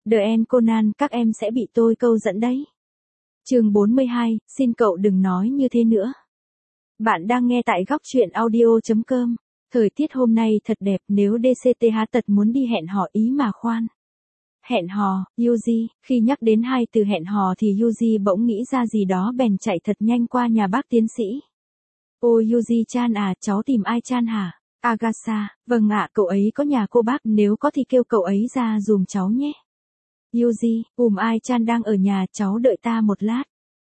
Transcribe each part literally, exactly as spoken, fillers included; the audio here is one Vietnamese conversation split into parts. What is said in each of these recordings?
The End Conan, các em sẽ bị tôi câu dẫn đấy. Chương bốn mươi hai, xin cậu đừng nói như thế nữa. Bạn đang nghe tại góc truyện audio chấm com. Thời tiết hôm nay thật đẹp, nếu đê xê tê há tật muốn đi hẹn hò ý mà khoan. Hẹn hò, Yuji, khi nhắc đến hai từ hẹn hò thì Yuji bỗng nghĩ ra gì đó bèn chạy thật nhanh qua nhà bác tiến sĩ. Ôi Yuji-chan à, cháu tìm ai chan hả? Agasa, vâng ạ, cậu ấy có nhà cô bác, nếu có thì kêu cậu ấy ra dùm cháu nhé. Yuji, ùm ai chan đang ở nhà, cháu đợi ta một lát.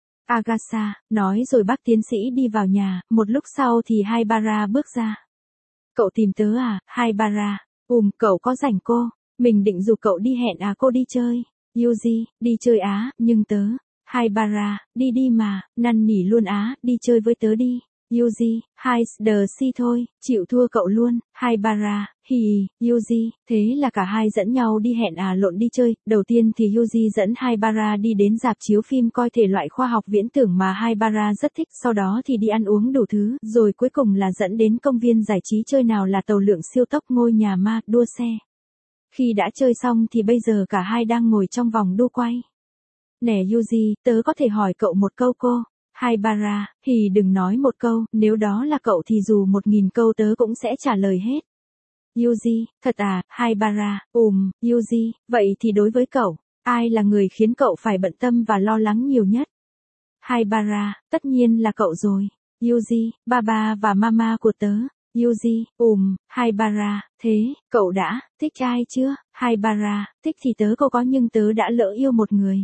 Agasa, nói rồi bác tiến sĩ đi vào nhà, một lúc sau thì Haibara bước ra. Cậu tìm tớ à, Haibara? Ùm, cậu có rảnh cô? Mình định rủ cậu đi hẹn à cô đi chơi. Yuji, đi chơi á, nhưng tớ. Haibara, đi đi mà, năn nỉ luôn á, đi chơi với tớ đi. Yuji, hai the si thôi, chịu thua cậu luôn. Haibara, hì, Yuji, thế là cả hai dẫn nhau đi hẹn à lộn đi chơi. Đầu tiên thì Yuji dẫn Haibara đi đến rạp chiếu phim coi thể loại khoa học viễn tưởng mà Haibara rất thích, sau đó thì đi ăn uống đủ thứ, rồi cuối cùng là dẫn đến công viên giải trí chơi nào là tàu lượn siêu tốc, ngôi nhà ma, đua xe. Khi đã chơi xong thì bây giờ cả hai đang ngồi trong vòng đua quay. Nè Yuji, tớ có thể hỏi cậu một câu cô? Haibara, thì đừng nói một câu, nếu đó là cậu thì dù một nghìn câu tớ cũng sẽ trả lời hết. Yuji, thật à, Haibara, ùm, Yuji, vậy thì đối với cậu, ai là người khiến cậu phải bận tâm và lo lắng nhiều nhất? Haibara, tất nhiên là cậu rồi. Yuji, Baba và Mama của tớ. Yuji, ùm, Haibara, thế, cậu đã, thích ai chưa? Haibara, thích thì tớ cô có nhưng tớ đã lỡ yêu một người.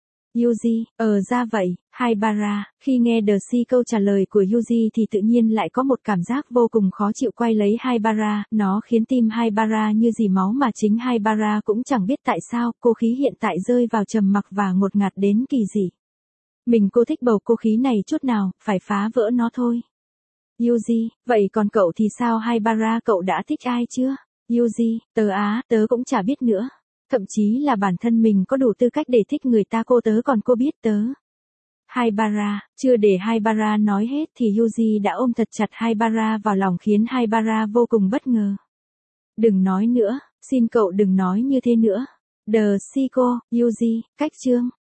Yuji, ờ ra vậy, Haibara, khi nghe The Si câu trả lời của Yuji thì tự nhiên lại có một cảm giác vô cùng khó chịu quay lấy Haibara, nó khiến tim Haibara như dì máu mà chính Haibara cũng chẳng biết tại sao, cô khí hiện tại rơi vào trầm mặc và ngột ngạt đến kỳ dị. Mình cô thích bầu cô khí này chút nào, phải phá vỡ nó thôi. Yuji, vậy còn cậu thì sao Haibara, cậu đã thích ai chưa? Yuji, tớ á, tớ cũng chả biết nữa. Thậm chí là bản thân mình có đủ tư cách để thích người ta cô tớ còn cô biết tớ. Haibara, chưa để Haibara nói hết thì Yuji đã ôm thật chặt Haibara vào lòng khiến Haibara vô cùng bất ngờ. Đừng nói nữa, xin cậu đừng nói như thế nữa. The Si cô, Yuji, cách chương.